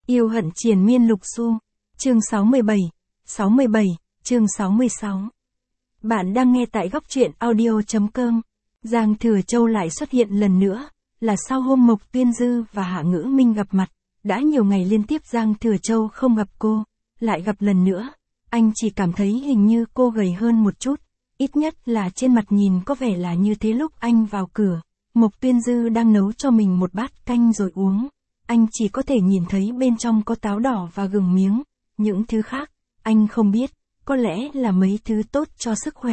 Yêu hận triền miên lục xu. Chương 67, chương 66. Bạn đang nghe tại góc truyện audio.com. Giang Thừa Châu lại xuất hiện lần nữa, là sau hôm Mộc Tuyên Dư và Hạ Ngữ Minh gặp mặt. Đã nhiều ngày liên tiếp Giang Thừa Châu không gặp cô, lại gặp lần nữa. Anh chỉ cảm thấy hình như cô gầy hơn một chút, ít nhất là trên mặt nhìn có vẻ là như thế. Lúc anh vào cửa, Mộc Tuyên Dư đang nấu cho mình một bát canh rồi uống. Anh chỉ có thể nhìn thấy bên trong có táo đỏ và gừng miếng, những thứ khác, anh không biết, có lẽ là mấy thứ tốt cho sức khỏe.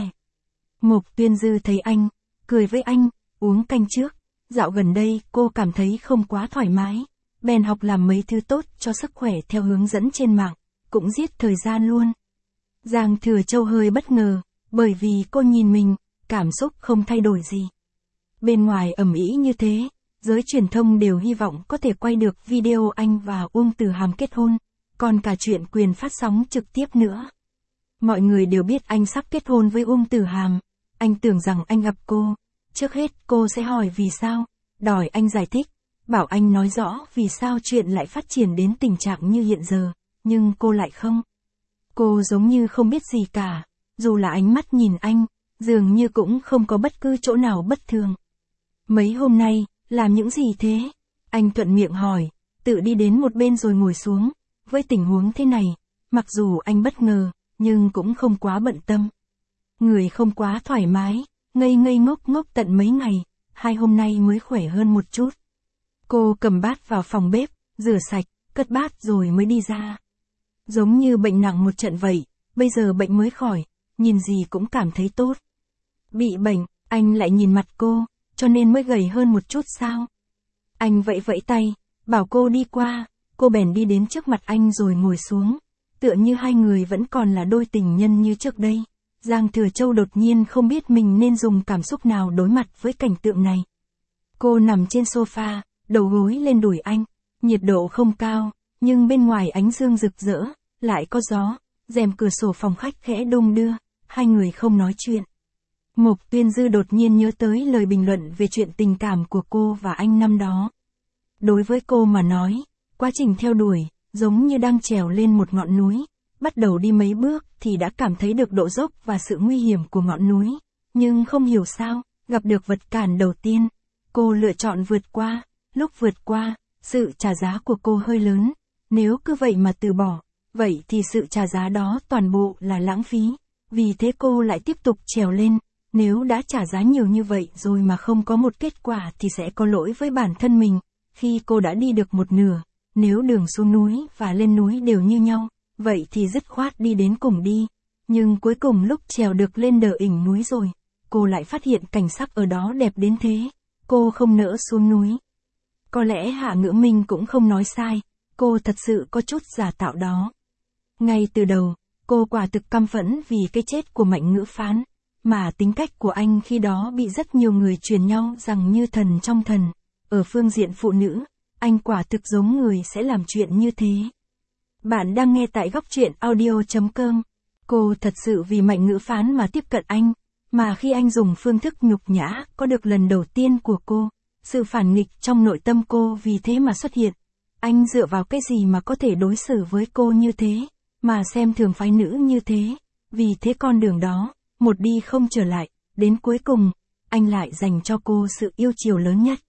Mộc Tuyên Dư thấy anh, cười với anh, uống canh trước. Dạo gần đây cô cảm thấy không quá thoải mái, bèn học làm mấy thứ tốt cho sức khỏe theo hướng dẫn trên mạng, cũng giết thời gian luôn. Giang Thừa Châu hơi bất ngờ, bởi vì cô nhìn mình, cảm xúc không thay đổi gì. Bên ngoài ầm ĩ như thế, giới truyền thông đều hy vọng có thể quay được video anh và Uông Tử Hàm kết hôn, còn cả chuyện quyền phát sóng trực tiếp nữa. Mọi người đều biết anh sắp kết hôn với Uông Tử Hàm, anh tưởng rằng anh gặp cô, trước hết cô sẽ hỏi vì sao, đòi anh giải thích, bảo anh nói rõ vì sao chuyện lại phát triển đến tình trạng như hiện giờ, nhưng cô lại không. Cô giống như không biết gì cả, dù là ánh mắt nhìn anh, dường như cũng không có bất cứ chỗ nào bất thường. Mấy hôm nay, làm những gì thế? Anh thuận miệng hỏi, tự đi đến một bên rồi ngồi xuống. Với tình huống thế này, mặc dù anh bất ngờ, nhưng cũng không quá bận tâm. Người không quá thoải mái, ngây ngốc ngốc tận mấy ngày, 2 hôm nay mới khỏe hơn một chút. Cô cầm bát vào phòng bếp, rửa sạch, cất bát rồi mới đi ra. Giống như bệnh nặng một trận vậy, bây giờ bệnh mới khỏi, nhìn gì cũng cảm thấy tốt. Bị bệnh, anh lại nhìn mặt cô, cho nên mới gầy hơn một chút sao? Anh vẫy vẫy tay, bảo cô đi qua, cô bèn đi đến trước mặt anh rồi ngồi xuống, tựa như hai người vẫn còn là đôi tình nhân như trước đây. Giang Thừa Châu đột nhiên không biết mình nên dùng cảm xúc nào đối mặt với cảnh tượng này. Cô nằm trên sofa, đầu gối lên đùi anh, nhiệt độ không cao, nhưng bên ngoài ánh dương rực rỡ, lại có gió, rèm cửa sổ phòng khách khẽ đung đưa, hai người không nói chuyện. Mộc Tuyên Dư đột nhiên nhớ tới lời bình luận về chuyện tình cảm của cô và anh năm đó. Đối với cô mà nói, quá trình theo đuổi, giống như đang trèo lên một ngọn núi, bắt đầu đi mấy bước thì đã cảm thấy được độ dốc và sự nguy hiểm của ngọn núi, nhưng không hiểu sao, gặp được vật cản đầu tiên, cô lựa chọn vượt qua, lúc vượt qua, sự trả giá của cô hơi lớn, nếu cứ vậy mà từ bỏ, vậy thì sự trả giá đó toàn bộ là lãng phí, vì thế cô lại tiếp tục trèo lên. Nếu đã trả giá nhiều như vậy rồi mà không có một kết quả thì sẽ có lỗi với bản thân mình. Khi cô đã đi được một nửa, nếu đường xuống núi và lên núi đều như nhau, vậy thì dứt khoát đi đến cùng đi. Nhưng cuối cùng lúc trèo được lên đỉnh núi rồi, cô lại phát hiện cảnh sắc ở đó đẹp đến thế. Cô không nỡ xuống núi. Có lẽ Hạ Ngữ Minh cũng không nói sai, cô thật sự có chút giả tạo đó. Ngay từ đầu, cô quả thực căm phẫn vì cái chết của Mạnh Ngữ Phán. Mà tính cách của anh khi đó bị rất nhiều người truyền nhau rằng như thần trong thần. Ở phương diện phụ nữ, anh quả thực giống người sẽ làm chuyện như thế. Bạn đang nghe tại góc truyện audio.com. Cô thật sự vì Mạnh Ngữ Phán mà tiếp cận anh, mà khi anh dùng phương thức nhục nhã có được lần đầu tiên của cô, sự phản nghịch trong nội tâm cô vì thế mà xuất hiện. Anh dựa vào cái gì mà có thể đối xử với cô như thế, mà xem thường phái nữ như thế, vì thế con đường đó, một đi không trở lại, đến cuối cùng, anh lại dành cho cô sự yêu chiều lớn nhất.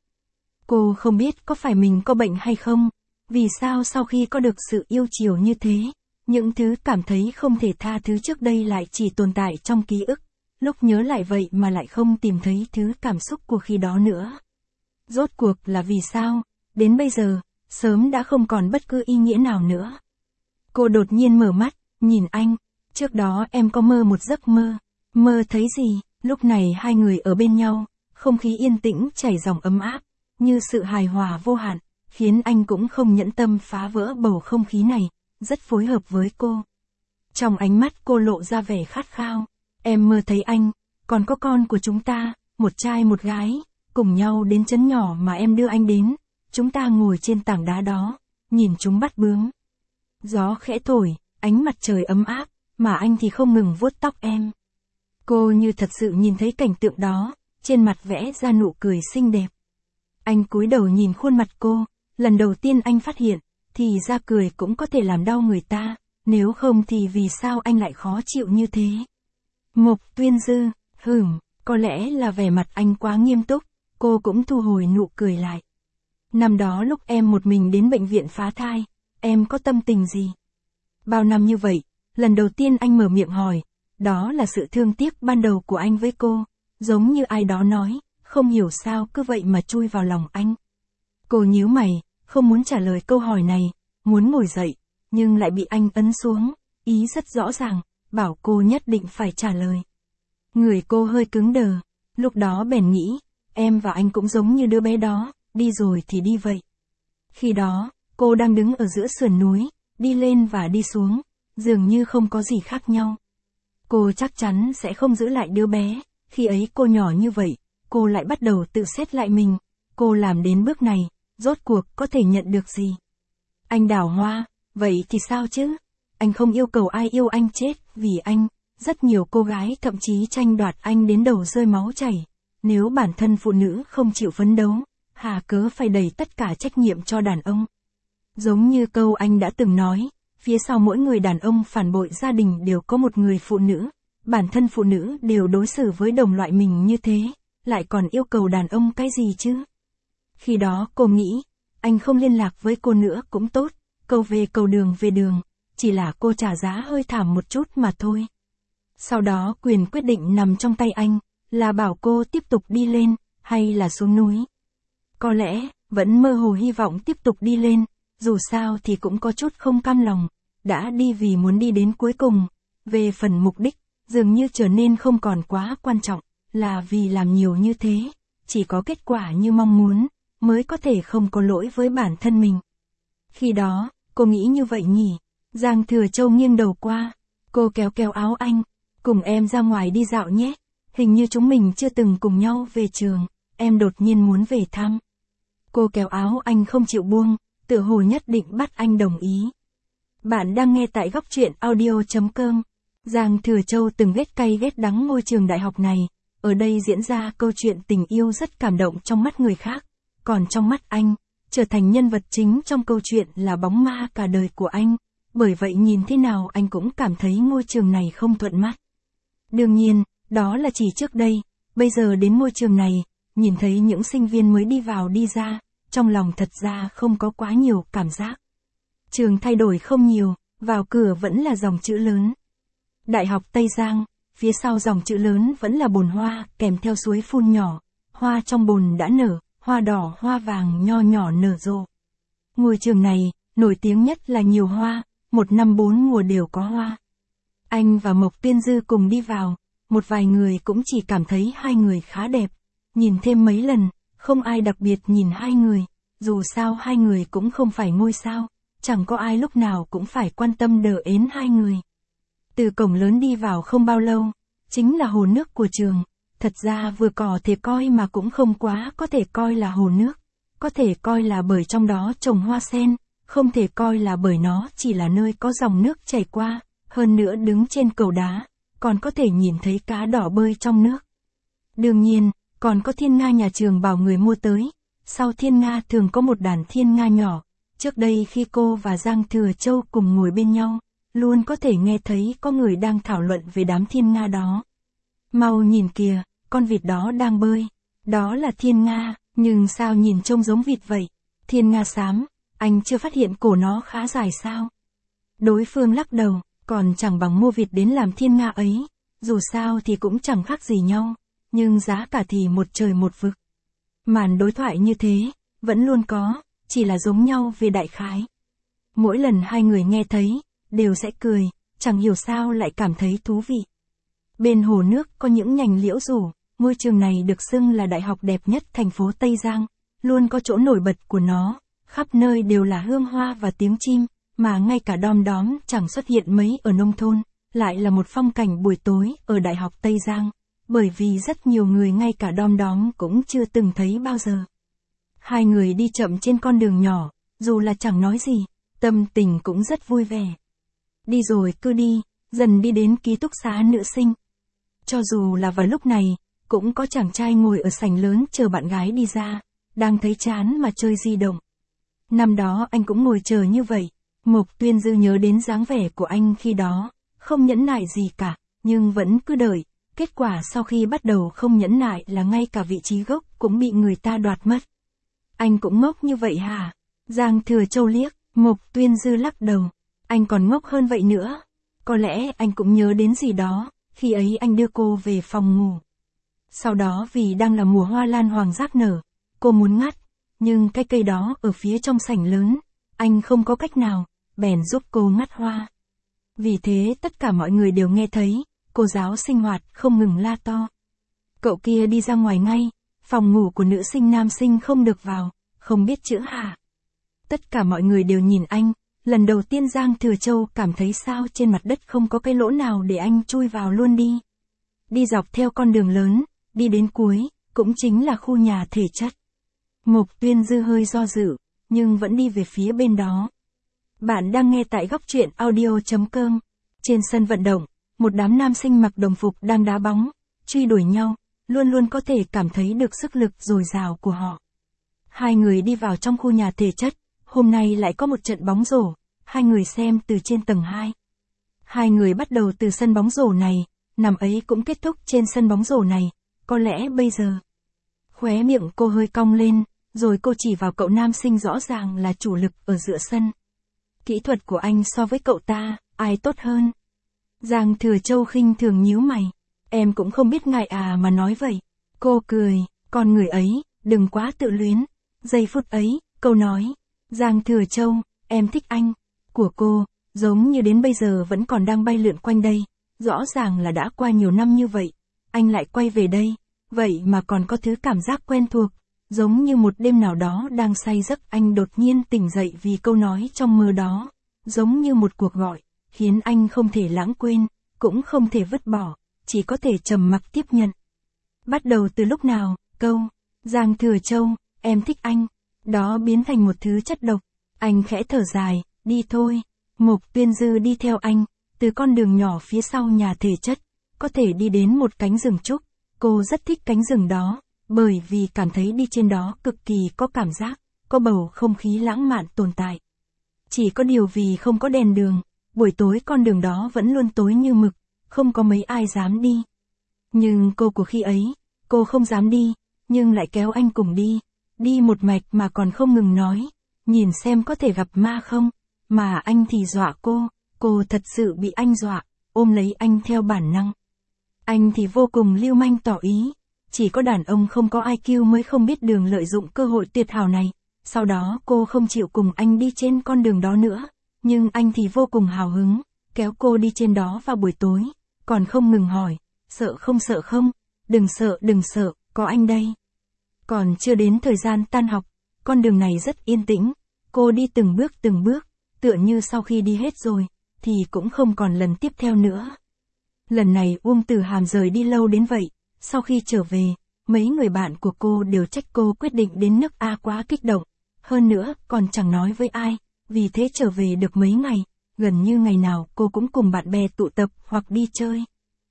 Cô không biết có phải mình có bệnh hay không, vì sao sau khi có được sự yêu chiều như thế, những thứ cảm thấy không thể tha thứ trước đây lại chỉ tồn tại trong ký ức, lúc nhớ lại vậy mà lại không tìm thấy thứ cảm xúc của khi đó nữa. Rốt cuộc là vì sao, đến bây giờ, sớm đã không còn bất cứ ý nghĩa nào nữa. Cô đột nhiên mở mắt, nhìn anh, trước đó em có mơ một giấc mơ. Mơ thấy gì? Lúc này hai người ở bên nhau, không khí yên tĩnh chảy dòng ấm áp, như sự hài hòa vô hạn, khiến anh cũng không nhẫn tâm phá vỡ bầu không khí này, rất phối hợp với cô. Trong ánh mắt cô lộ ra vẻ khát khao, em mơ thấy anh, còn có con của chúng ta, một trai một gái, cùng nhau đến trấn nhỏ mà em đưa anh đến, chúng ta ngồi trên tảng đá đó, nhìn chúng bắt bướm. Gió khẽ thổi, ánh mặt trời ấm áp, mà anh thì không ngừng vuốt tóc em. Cô như thật sự nhìn thấy cảnh tượng đó, trên mặt vẽ ra nụ cười xinh đẹp. Anh cúi đầu nhìn khuôn mặt cô, lần đầu tiên anh phát hiện, thì ra cười cũng có thể làm đau người ta, nếu không thì vì sao anh lại khó chịu như thế? Mộc Tuyên Dư, có lẽ là vẻ mặt anh quá nghiêm túc, cô cũng thu hồi nụ cười lại. Năm đó lúc em một mình đến bệnh viện phá thai, em có tâm tình gì? Bao năm như vậy, lần đầu tiên anh mở miệng hỏi, đó là sự thương tiếc ban đầu của anh với cô, giống như ai đó nói, không hiểu sao cứ vậy mà chui vào lòng anh. Cô nhíu mày, không muốn trả lời câu hỏi này, muốn ngồi dậy, nhưng lại bị anh ấn xuống, ý rất rõ ràng, bảo cô nhất định phải trả lời. Người cô hơi cứng đờ, lúc đó bèn nghĩ, em và anh cũng giống như đứa bé đó, đi rồi thì đi vậy. Khi đó, cô đang đứng ở giữa sườn núi, đi lên và đi xuống, dường như không có gì khác nhau. Cô chắc chắn sẽ không giữ lại đứa bé, khi ấy cô nhỏ như vậy, cô lại bắt đầu tự xét lại mình, cô làm đến bước này, rốt cuộc có thể nhận được gì? Anh đào hoa, vậy thì sao chứ? Anh không yêu cầu ai yêu anh chết vì anh, rất nhiều cô gái thậm chí tranh đoạt anh đến đầu rơi máu chảy. Nếu bản thân phụ nữ không chịu phấn đấu, hà cớ phải đẩy tất cả trách nhiệm cho đàn ông. Giống như câu anh đã từng nói, phía sau mỗi người đàn ông phản bội gia đình đều có một người phụ nữ, bản thân phụ nữ đều đối xử với đồng loại mình như thế, lại còn yêu cầu đàn ông cái gì chứ? Khi đó cô nghĩ, anh không liên lạc với cô nữa cũng tốt, câu về cầu đường về đường, chỉ là cô trả giá hơi thảm một chút mà thôi. Sau đó quyền quyết định nằm trong tay anh, là bảo cô tiếp tục đi lên, hay là xuống núi. Có lẽ, vẫn mơ hồ hy vọng tiếp tục đi lên, dù sao thì cũng có chút không cam lòng, đã đi vì muốn đi đến cuối cùng. Về phần mục đích, dường như trở nên không còn quá quan trọng, là vì làm nhiều như thế, chỉ có kết quả như mong muốn, mới có thể không có lỗi với bản thân mình. Khi đó, cô nghĩ như vậy nhỉ? Giang Thừa Châu nghiêng đầu qua, cô kéo kéo áo anh, cùng em ra ngoài đi dạo nhé, hình như chúng mình chưa từng cùng nhau về trường, em đột nhiên muốn về thăm. Cô kéo áo anh không chịu buông, tựa hồ nhất định bắt anh đồng ý. Bạn đang nghe tại góc truyện audio.com. Giang Thừa Châu từng ghét cay ghét đắng ngôi trường đại học này, ở đây diễn ra câu chuyện tình yêu rất cảm động trong mắt người khác, còn trong mắt anh, trở thành nhân vật chính trong câu chuyện là bóng ma cả đời của anh, bởi vậy nhìn thế nào anh cũng cảm thấy ngôi trường này không thuận mắt. Đương nhiên, đó là chỉ trước đây, bây giờ đến ngôi trường này, nhìn thấy những sinh viên mới đi vào đi ra, trong lòng thật ra không có quá nhiều cảm giác. Trường thay đổi không nhiều, vào cửa vẫn là dòng chữ lớn. Đại học Tây Giang, phía sau dòng chữ lớn vẫn là bồn hoa, kèm theo suối phun nhỏ, hoa trong bồn đã nở, hoa đỏ hoa vàng nho nhỏ nở rộ. Ngôi trường này, nổi tiếng nhất là nhiều hoa, một năm 4 mùa đều có hoa. Anh và Mộc Tuyên Dư cùng đi vào, một vài người cũng chỉ cảm thấy hai người khá đẹp, nhìn thêm mấy lần, không ai đặc biệt nhìn hai người, dù sao hai người cũng không phải ngôi sao, chẳng có ai lúc nào cũng phải quan tâm đờ ến hai người. Từ cổng lớn đi vào không bao lâu, chính là hồ nước của trường, thật ra vừa có thể coi mà cũng không quá có thể coi là hồ nước, có thể coi là bởi trong đó trồng hoa sen, không thể coi là bởi nó chỉ là nơi có dòng nước chảy qua, hơn nữa đứng trên cầu đá, còn có thể nhìn thấy cá đỏ bơi trong nước. Đương nhiên, còn có thiên nga nhà trường bảo người mua tới, sau thiên nga thường có một đàn thiên nga nhỏ, trước đây khi cô và Giang Thừa Châu cùng ngồi bên nhau, luôn có thể nghe thấy có người đang thảo luận về đám thiên nga đó. Mau nhìn kìa, con vịt đó đang bơi, đó là thiên nga, nhưng sao nhìn trông giống vịt vậy? Thiên nga xám, anh chưa phát hiện cổ nó khá dài sao? Đối phương lắc đầu, còn chẳng bằng mua vịt đến làm thiên nga ấy, dù sao thì cũng chẳng khác gì nhau, nhưng giá cả thì một trời một vực. Màn đối thoại như thế, vẫn luôn có, chỉ là giống nhau về đại khái. Mỗi lần hai người nghe thấy, đều sẽ cười, chẳng hiểu sao lại cảm thấy thú vị. Bên hồ nước có những nhành liễu rủ, ngôi trường này được xưng là đại học đẹp nhất thành phố Tây Giang, luôn có chỗ nổi bật của nó, khắp nơi đều là hương hoa và tiếng chim, mà ngay cả đom đóm chẳng xuất hiện mấy ở nông thôn, lại là một phong cảnh buổi tối ở đại học Tây Giang, bởi vì rất nhiều người ngay cả đom đóm cũng chưa từng thấy bao giờ. Hai người đi chậm trên con đường nhỏ, dù là chẳng nói gì, tâm tình cũng rất vui vẻ. Đi rồi cứ đi, dần đi đến ký túc xá nữ sinh. Cho dù là vào lúc này, cũng có chàng trai ngồi ở sảnh lớn chờ bạn gái đi ra, đang thấy chán mà chơi di động. Năm đó anh cũng ngồi chờ như vậy. Mộc Tuyên Dư nhớ đến dáng vẻ của anh khi đó, không nhẫn nại gì cả, nhưng vẫn cứ đợi. Kết quả sau khi bắt đầu không nhẫn nại là ngay cả vị trí gốc cũng bị người ta đoạt mất. Anh cũng ngốc như vậy hả? Giang Thừa Châu liếc, Mộc Tuyên Dư lắc đầu. Anh còn ngốc hơn vậy nữa. Có lẽ anh cũng nhớ đến gì đó, khi ấy anh đưa cô về phòng ngủ. Sau đó vì đang là mùa hoa lan hoàng giác nở, cô muốn ngắt, nhưng cái cây đó ở phía trong sảnh lớn, anh không có cách nào, bèn giúp cô ngắt hoa. Vì thế tất cả mọi người đều nghe thấy, cô giáo sinh hoạt không ngừng la to. Cậu kia đi ra ngoài ngay, phòng ngủ của nữ sinh nam sinh không được vào, không biết chữ hả? Tất cả mọi người đều nhìn anh, lần đầu tiên Giang Thừa Châu cảm thấy sao trên mặt đất không có cái lỗ nào để anh chui vào luôn đi. Đi dọc theo con đường lớn, đi đến cuối, cũng chính là khu nhà thể chất. Mộc Tuyên Dư hơi do dự, nhưng vẫn đi về phía bên đó. Bạn đang nghe tại góc truyện audio.com. Trên sân vận động, một đám nam sinh mặc đồng phục đang đá bóng, truy đuổi nhau, luôn luôn có thể cảm thấy được sức lực dồi dào của họ. Hai người đi vào trong khu nhà thể chất, hôm nay lại có một trận bóng rổ, hai người xem từ trên tầng 2. Hai người bắt đầu từ sân bóng rổ này, năm ấy cũng kết thúc trên sân bóng rổ này, có lẽ bây giờ. Khóe miệng cô hơi cong lên, rồi cô chỉ vào cậu nam sinh rõ ràng là chủ lực ở giữa sân. Kỹ thuật của anh so với cậu ta, ai tốt hơn? Giang Thừa Châu khinh thường nhíu mày. Em cũng không biết ngại à mà nói vậy. Cô cười, con người ấy, đừng quá tự luyến. Giây phút ấy, câu nói, Giang Thừa Châu, em thích anh, của cô, giống như đến bây giờ vẫn còn đang bay lượn quanh đây. Rõ ràng là đã qua nhiều năm như vậy, anh lại quay về đây, vậy mà còn có thứ cảm giác quen thuộc, giống như một đêm nào đó đang say giấc anh đột nhiên tỉnh dậy vì câu nói trong mơ đó, giống như một cuộc gọi, khiến anh không thể lãng quên, cũng không thể vứt bỏ, chỉ có thể trầm mặc tiếp nhận. Bắt đầu từ lúc nào, câu, Giang Thừa Châu, em thích anh, đó biến thành một thứ chất độc, anh khẽ thở dài, đi thôi, Mộc Tuyên Dư đi theo anh, từ con đường nhỏ phía sau nhà thể chất, có thể đi đến một cánh rừng trúc, cô rất thích cánh rừng đó, bởi vì cảm thấy đi trên đó cực kỳ có cảm giác, có bầu không khí lãng mạn tồn tại. Chỉ có điều vì không có đèn đường, buổi tối con đường đó vẫn luôn tối như mực, không có mấy ai dám đi. Nhưng cô của khi ấy, cô không dám đi, nhưng lại kéo anh cùng đi, đi một mạch mà còn không ngừng nói, nhìn xem có thể gặp ma không, mà anh thì dọa cô thật sự bị anh dọa, ôm lấy anh theo bản năng. Anh thì vô cùng lưu manh tỏ ý, chỉ có đàn ông không có IQ mới không biết đường lợi dụng cơ hội tuyệt hảo này. Sau đó cô không chịu cùng anh đi trên con đường đó nữa, nhưng anh thì vô cùng hào hứng, kéo cô đi trên đó vào buổi tối, còn không ngừng hỏi, sợ không, đừng sợ, có anh đây. Còn chưa đến thời gian tan học, con đường này rất yên tĩnh, cô đi từng bước, tựa như sau khi đi hết rồi, thì cũng không còn lần tiếp theo nữa. Lần này Uông Tử Hàm rời đi lâu đến vậy, sau khi trở về, mấy người bạn của cô đều trách cô quyết định đến nước A quá kích động, hơn nữa còn chẳng nói với ai, vì thế trở về được mấy ngày, gần như ngày nào cô cũng cùng bạn bè tụ tập hoặc đi chơi.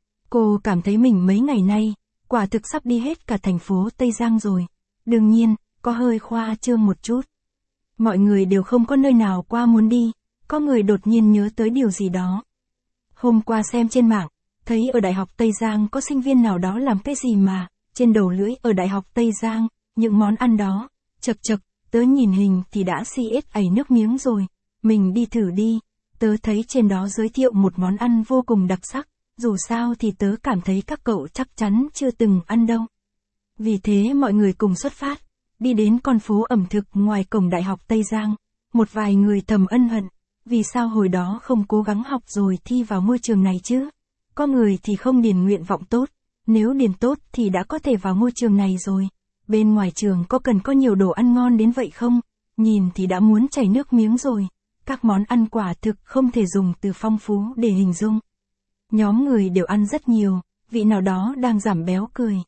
Cô cảm thấy mình mấy ngày nay, quả thực sắp đi hết cả thành phố Tây Giang rồi, đương nhiên, có hơi khoa trương một chút. Mọi người đều không có nơi nào qua muốn đi, có người đột nhiên nhớ tới điều gì đó. Hôm qua xem trên mạng, thấy ở Đại học Tây Giang có sinh viên nào đó làm cái gì mà, trên đầu lưỡi ở Đại học Tây Giang, những món ăn đó, chật, tớ nhìn hình thì đã ảy nước miếng rồi, mình đi thử đi, tớ thấy trên đó giới thiệu một món ăn vô cùng đặc sắc, dù sao thì tớ cảm thấy các cậu chắc chắn chưa từng ăn đâu. Vì thế mọi người cùng xuất phát, đi đến con phố ẩm thực ngoài cổng Đại học Tây Giang, một vài người thầm ân hận, vì sao hồi đó không cố gắng học rồi thi vào môi trường này chứ? Có người thì không điền nguyện vọng tốt, nếu điền tốt thì đã có thể vào ngôi trường này rồi. Bên ngoài trường có cần có nhiều đồ ăn ngon đến vậy không? Nhìn thì đã muốn chảy nước miếng rồi. Các món ăn quả thực không thể dùng từ phong phú để hình dung. Nhóm người đều ăn rất nhiều, vị nào đó đang giảm béo cười.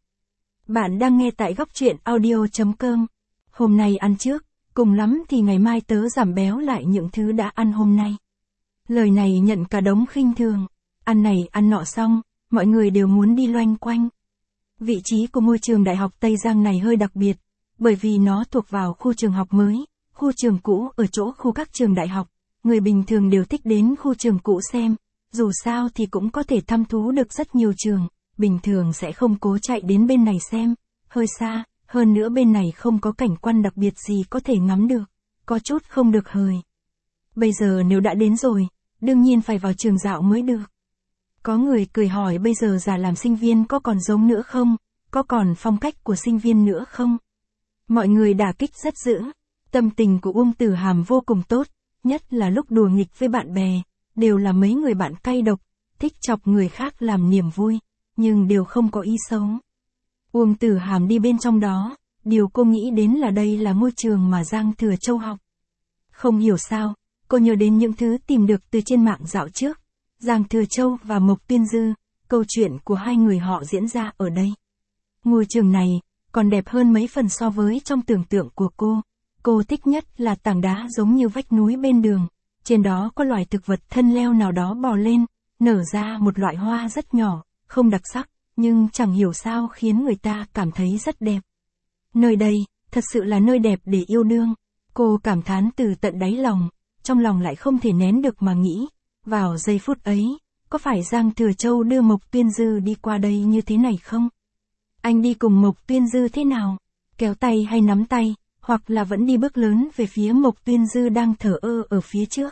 Bạn đang nghe tại góc truyện audio.com. Hôm nay ăn trước, cùng lắm thì ngày mai tớ giảm béo lại những thứ đã ăn hôm nay. Lời này nhận cả đống khinh thường. Ăn này ăn nọ xong, mọi người đều muốn đi loanh quanh. Vị trí của môi trường Đại học Tây Giang này hơi đặc biệt, bởi vì nó thuộc vào khu trường học mới, khu trường cũ ở chỗ khu các trường đại học, người bình thường đều thích đến khu trường cũ xem, dù sao thì cũng có thể thăm thú được rất nhiều trường, bình thường sẽ không cố chạy đến bên này xem, hơi xa, hơn nữa bên này không có cảnh quan đặc biệt gì có thể ngắm được, có chút không được hời. Bây giờ nếu đã đến rồi, đương nhiên phải vào trường dạo mới được. Có người cười hỏi bây giờ già làm sinh viên có còn giống nữa không, có còn phong cách của sinh viên nữa không? Mọi người đả kích rất dữ, tâm tình của Uông Tử Hàm vô cùng tốt, nhất là lúc đùa nghịch với bạn bè, đều là mấy người bạn cay độc, thích chọc người khác làm niềm vui, nhưng đều không có ý xấu. Uông Tử Hàm đi bên trong đó, điều cô nghĩ đến là đây là ngôi trường mà Giang Thừa Châu học. Không hiểu sao, cô nhớ đến những thứ tìm được từ trên mạng dạo trước. Giang Thừa Châu và Mộc Tuyên Dư, câu chuyện của hai người họ diễn ra ở đây. Ngôi trường này, còn đẹp hơn mấy phần so với trong tưởng tượng của cô. Cô thích nhất là tảng đá giống như vách núi bên đường. Trên đó có loài thực vật thân leo nào đó bò lên, nở ra một loại hoa rất nhỏ, không đặc sắc, nhưng chẳng hiểu sao khiến người ta cảm thấy rất đẹp. Nơi đây, thật sự là nơi đẹp để yêu đương. Cô cảm thán từ tận đáy lòng, trong lòng lại không thể nén được mà nghĩ. Vào giây phút ấy, có phải Giang Thừa Châu đưa Mộc Tuyên Dư đi qua đây như thế này không? Anh đi cùng Mộc Tuyên Dư thế nào? Kéo tay hay nắm tay, hoặc là vẫn đi bước lớn về phía Mộc Tuyên Dư đang thở ơ ở phía trước?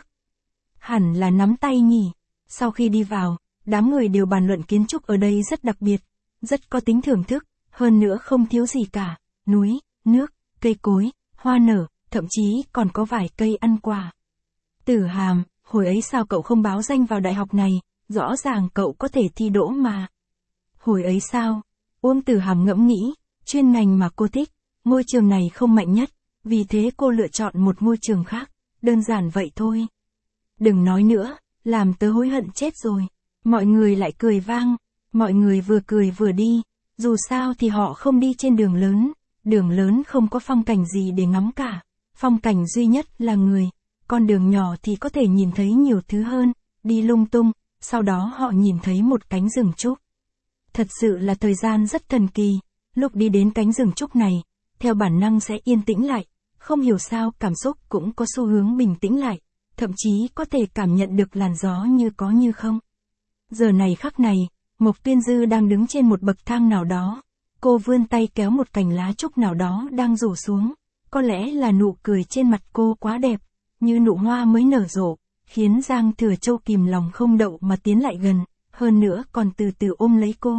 Hẳn là nắm tay nhỉ. Sau khi đi vào, đám người đều bàn luận kiến trúc ở đây rất đặc biệt, rất có tính thưởng thức, hơn nữa không thiếu gì cả, núi, nước, cây cối, hoa nở, thậm chí còn có vài cây ăn quả. Tử Hàm, hồi ấy sao cậu không báo danh vào đại học này, rõ ràng cậu có thể thi đỗ mà. Hồi ấy sao? Uông Tử Hàm ngẫm nghĩ, chuyên ngành mà cô thích, ngôi trường này không mạnh nhất, vì thế cô lựa chọn một ngôi trường khác, đơn giản vậy thôi. Đừng nói nữa, làm tớ hối hận chết rồi. Mọi người lại cười vang, mọi người vừa cười vừa đi, dù sao thì họ không đi trên đường lớn không có phong cảnh gì để ngắm cả, phong cảnh duy nhất là người. Con đường nhỏ thì có thể nhìn thấy nhiều thứ hơn, đi lung tung, sau đó họ nhìn thấy một cánh rừng trúc. Thật sự là thời gian rất thần kỳ, lúc đi đến cánh rừng trúc này, theo bản năng sẽ yên tĩnh lại, không hiểu sao cảm xúc cũng có xu hướng bình tĩnh lại, thậm chí có thể cảm nhận được làn gió như có như không. Giờ này khắc này, Mộc Tuyên Dư đang đứng trên một bậc thang nào đó, cô vươn tay kéo một cành lá trúc nào đó đang rủ xuống, có lẽ là nụ cười trên mặt cô quá đẹp, như nụ hoa mới nở rộ, khiến Giang Thừa Châu kìm lòng không đậu mà tiến lại gần, hơn nữa còn từ từ ôm lấy cô.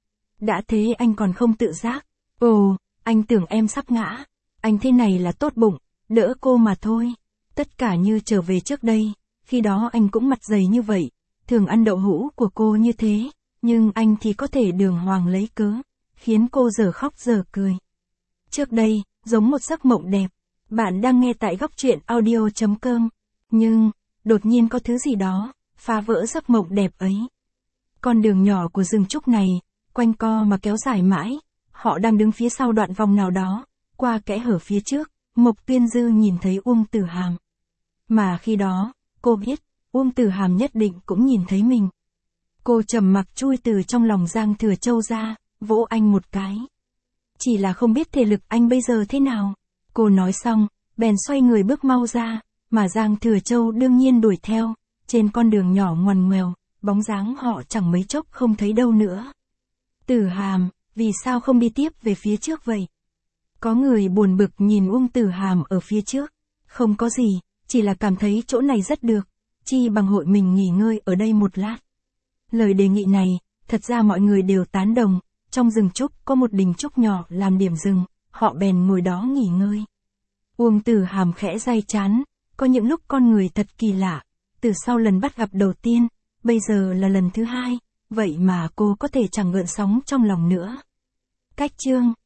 Đã thế anh còn không tự giác, ồ, anh tưởng em sắp ngã, anh thế này là tốt bụng, đỡ cô mà thôi. Tất cả như trở về trước đây, khi đó anh cũng mặt dày như vậy, thường ăn đậu hũ của cô như thế, nhưng anh thì có thể đường hoàng lấy cớ, khiến cô giờ khóc giờ cười. Trước đây, giống một giấc mộng đẹp. Bạn đang nghe tại góc truyện audio.com, nhưng, đột nhiên có thứ gì đó, phá vỡ giấc mộng đẹp ấy. Con đường nhỏ của rừng trúc này, quanh co mà kéo dài mãi, họ đang đứng phía sau đoạn vòng nào đó, qua kẽ hở phía trước, Mộc Tuyên Dư nhìn thấy Uông Tử Hàm. Mà khi đó, cô biết, Uông Tử Hàm nhất định cũng nhìn thấy mình. Cô trầm mặc chui từ trong lòng Giang Thừa Châu ra, vỗ anh một cái. Chỉ là không biết thể lực anh bây giờ thế nào. Cô nói xong, bèn xoay người bước mau ra, mà Giang Thừa Châu đương nhiên đuổi theo, trên con đường nhỏ ngoằn ngoèo, bóng dáng họ chẳng mấy chốc không thấy đâu nữa. Tử Hàm, vì sao không đi tiếp về phía trước vậy? Có người buồn bực nhìn Uông Tử Hàm ở phía trước, không có gì, chỉ là cảm thấy chỗ này rất được, chi bằng hội mình nghỉ ngơi ở đây một lát. Lời đề nghị này, thật ra mọi người đều tán đồng, trong rừng trúc có một đình trúc nhỏ làm điểm dừng, họ bèn ngồi đó nghỉ ngơi. Uông Tử Hàm khẽ day chán, có những lúc con người thật kỳ lạ, từ sau lần bắt gặp đầu tiên, bây giờ là lần thứ hai, vậy mà cô có thể chẳng gợn sóng trong lòng nữa. Cách chương